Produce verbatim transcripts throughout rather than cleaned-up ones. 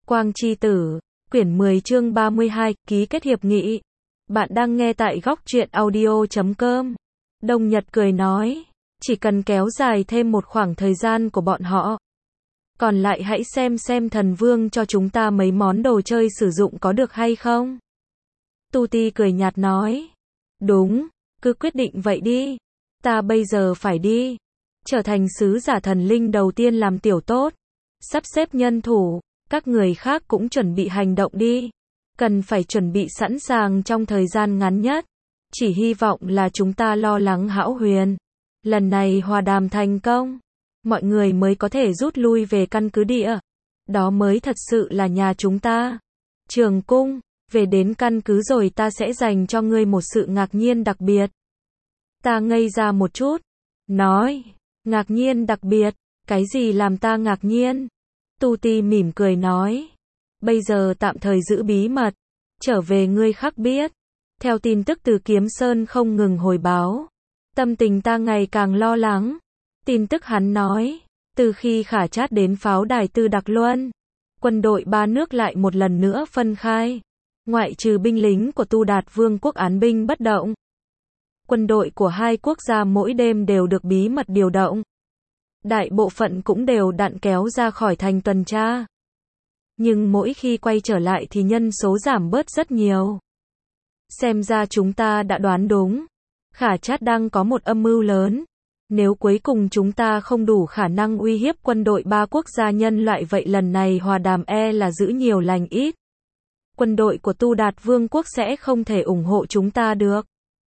Quang Chi Tử, quyển mười chương ba mươi hai, ký kết hiệp nghị. Bạn đang nghe tại góc truyện audio chấm com. Đông Nhật cười nói, chỉ cần kéo dài thêm một khoảng thời gian của bọn họ. Còn lại hãy xem xem thần vương cho chúng ta mấy món đồ chơi sử dụng có được hay không. Tu Ti cười nhạt nói, đúng, cứ quyết định vậy đi. Ta bây giờ phải đi. Trở thành sứ giả thần linh đầu tiên làm tiểu tốt. Sắp xếp nhân thủ. Các người khác cũng chuẩn bị hành động đi. Cần phải chuẩn bị sẵn sàng trong thời gian ngắn nhất. Chỉ hy vọng là chúng ta lo lắng Hão Huyền. Lần này hòa đàm thành công. Mọi người mới có thể rút lui về căn cứ địa. Đó mới thật sự là nhà chúng ta. Trường Cung, về đến căn cứ rồi ta sẽ dành cho ngươi một sự ngạc nhiên đặc biệt. Ta ngây ra một chút. Nói, ngạc nhiên đặc biệt, cái gì làm ta ngạc nhiên? Tu Ti mỉm cười nói, bây giờ tạm thời giữ bí mật, trở về ngươi khắc biết. Theo tin tức từ Kiếm Sơn không ngừng hồi báo, tâm tình ta ngày càng lo lắng. Tin tức hắn nói, từ khi Khả Trát đến pháo đài Tư Đặc Luân, quân đội ba nước lại một lần nữa phân khai, ngoại trừ binh lính của Tu Đạt Vương quốc án binh bất động. Quân đội của hai quốc gia mỗi đêm đều được bí mật điều động. Đại bộ phận cũng đều đặn kéo ra khỏi thành tuần tra. Nhưng mỗi khi quay trở lại thì nhân số giảm bớt rất nhiều. Xem ra chúng ta đã đoán đúng. Khả Trát đang có một âm mưu lớn. Nếu cuối cùng chúng ta không đủ khả năng uy hiếp quân đội ba quốc gia nhân loại vậy lần này hòa đàm e là giữ nhiều lành ít. Quân đội của Tu Đạt Vương quốc sẽ không thể ủng hộ chúng ta được.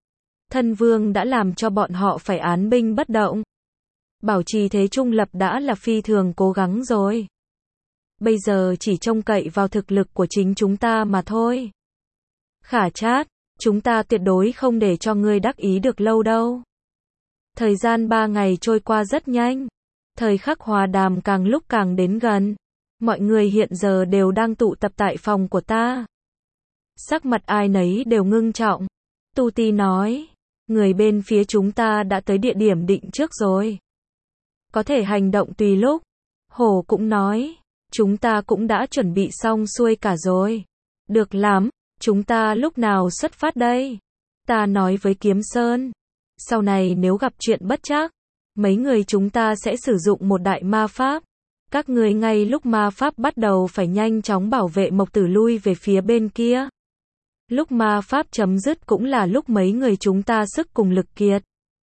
Thân vương đã làm cho bọn họ phải án binh bất động. Bảo trì thế trung lập đã là phi thường cố gắng rồi. Bây giờ chỉ trông cậy vào thực lực của chính chúng ta mà thôi. Khả Trát, chúng ta tuyệt đối không để cho ngươi đắc ý được lâu đâu. Thời gian ba ngày trôi qua rất nhanh. Thời khắc hòa đàm càng lúc càng đến gần. Mọi người hiện giờ đều đang tụ tập tại phòng của ta. Sắc mặt ai nấy đều ngưng trọng. Tu Ti nói, người bên phía chúng ta đã tới địa điểm định trước rồi. Có thể hành động tùy lúc. Hổ cũng nói, chúng ta cũng đã chuẩn bị xong xuôi cả rồi. Được lắm, chúng ta lúc nào xuất phát đây? Ta nói với Kiếm Sơn, sau này nếu gặp chuyện bất trắc, mấy người chúng ta sẽ sử dụng một đại ma pháp. Các người ngay lúc ma pháp bắt đầu phải nhanh chóng bảo vệ Mộc Tử lui về phía bên kia. Lúc ma pháp chấm dứt cũng là lúc mấy người chúng ta sức cùng lực kiệt.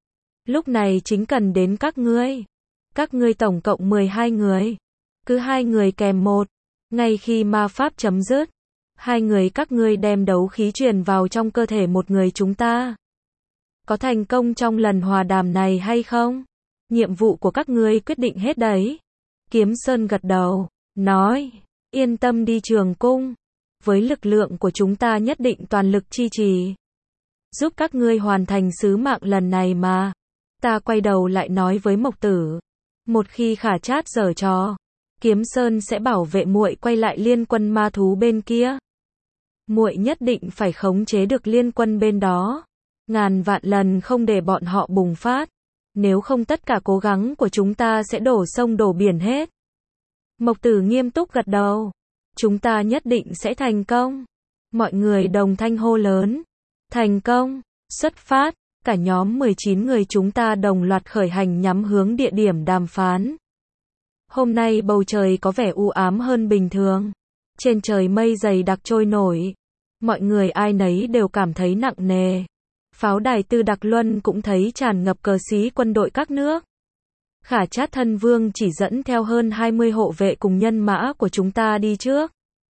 Lúc này chính cần đến các ngươi. Các ngươi tổng cộng mười hai người. Cứ hai người kèm một. Ngay khi ma pháp chấm dứt, hai người các ngươi đem đấu khí truyền vào trong cơ thể một người chúng ta. Có thành công trong lần hòa đàm này hay không? Nhiệm vụ của các ngươi quyết định hết đấy. Kiếm Sơn gật đầu, nói, yên tâm đi Trường Cung. Với lực lượng của chúng ta nhất định toàn lực chi trì. Giúp các ngươi hoàn thành sứ mạng lần này mà. Ta quay đầu lại nói với Mộc Tử. Một khi Khả Trát giở trò, Kiếm Sơn sẽ bảo vệ muội quay lại liên quân ma thú bên kia. Muội nhất định phải khống chế được liên quân bên đó. Ngàn vạn lần không để bọn họ bùng phát. Nếu không tất cả cố gắng của chúng ta sẽ đổ sông đổ biển hết. Mộc Tử nghiêm túc gật đầu. Chúng ta nhất định sẽ thành công. Mọi người đồng thanh hô lớn. Thành công. Xuất phát. Cả nhóm mười chín người chúng ta đồng loạt khởi hành nhắm hướng địa điểm đàm phán. Hôm nay bầu trời có vẻ u ám hơn bình thường. Trên trời mây dày đặc trôi nổi. Mọi người ai nấy đều cảm thấy nặng nề. Pháo đài Tư Đặc Luân cũng thấy tràn ngập cờ xí quân đội các nước. Khả Trát thân vương chỉ dẫn theo hơn hai mươi hộ vệ cùng nhân mã của chúng ta đi trước.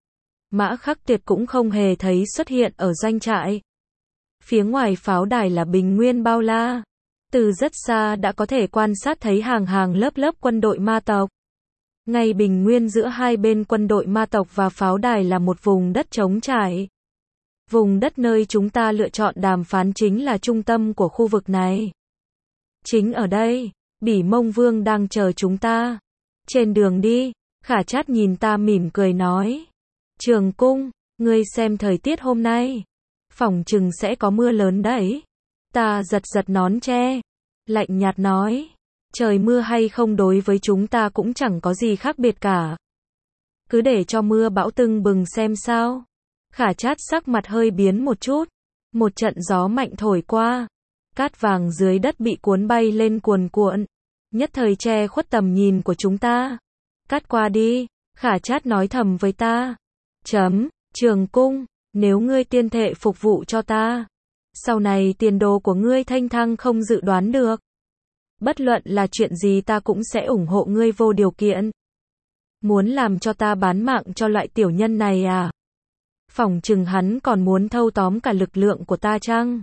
Mã Khắc Tuyệt cũng không hề thấy xuất hiện ở doanh trại. Phía ngoài pháo đài là bình nguyên bao la. Từ rất xa đã có thể quan sát thấy hàng hàng lớp lớp quân đội ma tộc. Ngay bình nguyên giữa hai bên quân đội ma tộc và pháo đài là một vùng đất trống trải. Vùng đất nơi chúng ta lựa chọn đàm phán chính là trung tâm của khu vực này. Chính ở đây, Bỉ Mông Vương đang chờ chúng ta. Trên đường đi, Khả Trát nhìn ta mỉm cười nói. Trường Cung, ngươi xem thời tiết hôm nay. Phỏng chừng sẽ có mưa lớn đấy. Ta giật giật nón che. Lạnh nhạt nói. Trời mưa hay không đối với chúng ta cũng chẳng có gì khác biệt cả. cứ để cho mưa bão tưng bừng xem sao. Khả Trát sắc mặt hơi biến một chút. Một trận gió mạnh thổi qua. Cát vàng dưới đất bị cuốn bay lên cuồn cuộn. Nhất thời che khuất tầm nhìn của chúng ta. Cát qua đi, Khả Trát nói thầm với ta. Chấm, Trường Cung, nếu ngươi tiên thệ phục vụ cho ta, sau này tiền đồ của ngươi thanh thang không dự đoán được. Bất luận là chuyện gì ta cũng sẽ ủng hộ ngươi vô điều kiện. Muốn làm cho ta bán mạng cho loại tiểu nhân này à? Phỏng chừng hắn còn muốn thâu tóm cả lực lượng của ta chăng?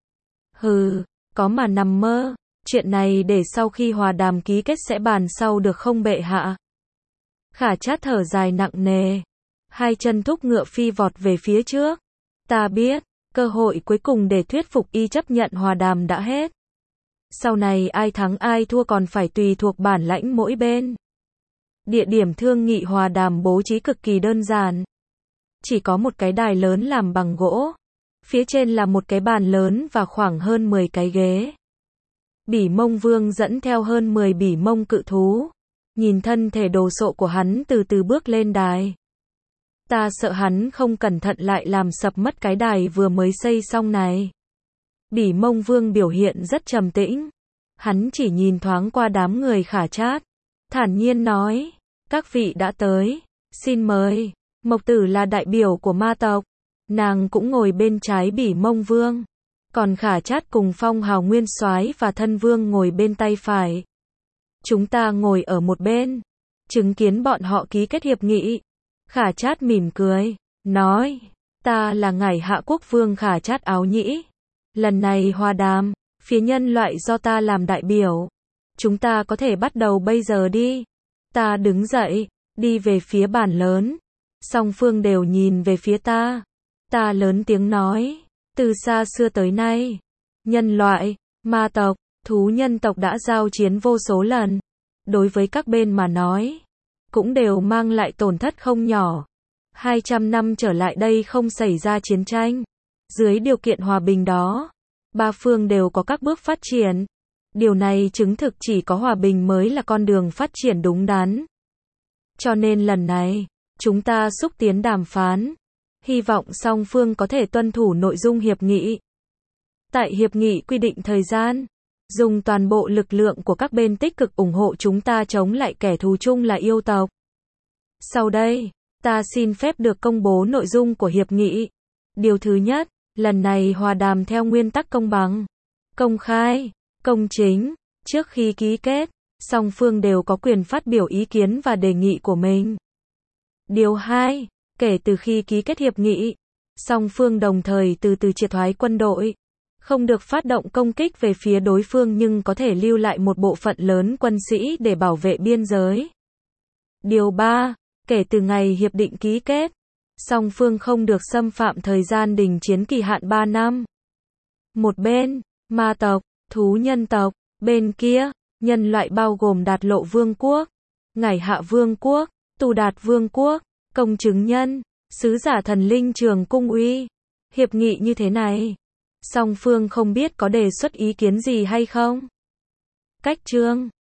Hừ, có mà nằm mơ, chuyện này để sau khi hòa đàm ký kết sẽ bàn sau được không bệ hạ? Khả Trát thở dài nặng nề, hai chân thúc ngựa phi vọt về phía trước. Ta biết, cơ hội cuối cùng để thuyết phục y chấp nhận hòa đàm đã hết. Sau này ai thắng ai thua còn phải tùy thuộc bản lãnh mỗi bên. Địa điểm thương nghị hòa đàm bố trí cực kỳ đơn giản. Chỉ có một cái đài lớn làm bằng gỗ. Phía trên là một cái bàn lớn và khoảng hơn mười cái ghế. Bỉ Mông Vương dẫn theo hơn mười bỉ mông cự thú. Nhìn thân thể đồ sộ của hắn từ từ bước lên đài. Ta sợ hắn không cẩn thận lại làm sập mất cái đài vừa mới xây xong này. Bỉ Mông Vương biểu hiện rất trầm tĩnh. Hắn chỉ nhìn thoáng qua đám người Khả Trát. Thản nhiên nói, các vị đã tới, xin mời. Mộc Tử là đại biểu của ma tộc. Nàng cũng ngồi bên trái Bỉ Mông Vương. Còn Khả Trát cùng Phong Hào Nguyên Soái và Thân Vương ngồi bên tay phải. Chúng ta ngồi ở một bên, chứng kiến bọn họ ký kết hiệp nghị. Khả Trát mỉm cười, nói, ta là Ngải Hạ Quốc Vương Khả Trát Áo Nhĩ. Lần này hòa đàm, phía nhân loại do ta làm đại biểu. Chúng ta có thể bắt đầu bây giờ đi. Ta đứng dậy, đi về phía bàn lớn. Song phương đều nhìn về phía ta. Ta lớn tiếng nói, từ xa xưa tới nay, nhân loại, ma tộc, thú nhân tộc đã giao chiến vô số lần. Đối với các bên mà nói, cũng đều mang lại tổn thất không nhỏ. hai trăm năm trở lại đây không xảy ra chiến tranh. Dưới điều kiện hòa bình đó, ba phương đều có các bước phát triển. Điều này chứng thực chỉ có hòa bình mới là con đường phát triển đúng đắn. Cho nên lần này, chúng ta xúc tiến đàm phán. Hy vọng song phương có thể tuân thủ nội dung hiệp nghị. Tại hiệp nghị quy định thời gian, dùng toàn bộ lực lượng của các bên tích cực ủng hộ chúng ta chống lại kẻ thù chung là yêu tộc. Sau đây, ta xin phép được công bố nội dung của hiệp nghị. Điều thứ nhất, lần này hòa đàm theo nguyên tắc công bằng, công khai, công chính. Trước khi ký kết, song phương đều có quyền phát biểu ý kiến và đề nghị của mình. Điều hai, kể từ khi ký kết hiệp nghị, song phương đồng thời từ từ triệt thoái quân đội. Không được phát động công kích về phía đối phương nhưng có thể lưu lại một bộ phận lớn quân sĩ để bảo vệ biên giới. Điều ba, kể từ ngày hiệp định ký kết, song phương không được xâm phạm thời gian đình chiến kỳ hạn ba năm. Một bên, ma tộc, thú nhân tộc, bên kia, nhân loại bao gồm Đạt Lộ Vương quốc, Ngải Hạ Vương quốc, Tù Đạt Vương quốc, công chứng nhân, sứ giả thần linh Trường Cung uy. Hiệp nghị như thế này, song phương không biết có đề xuất ý kiến gì hay không? Cách chương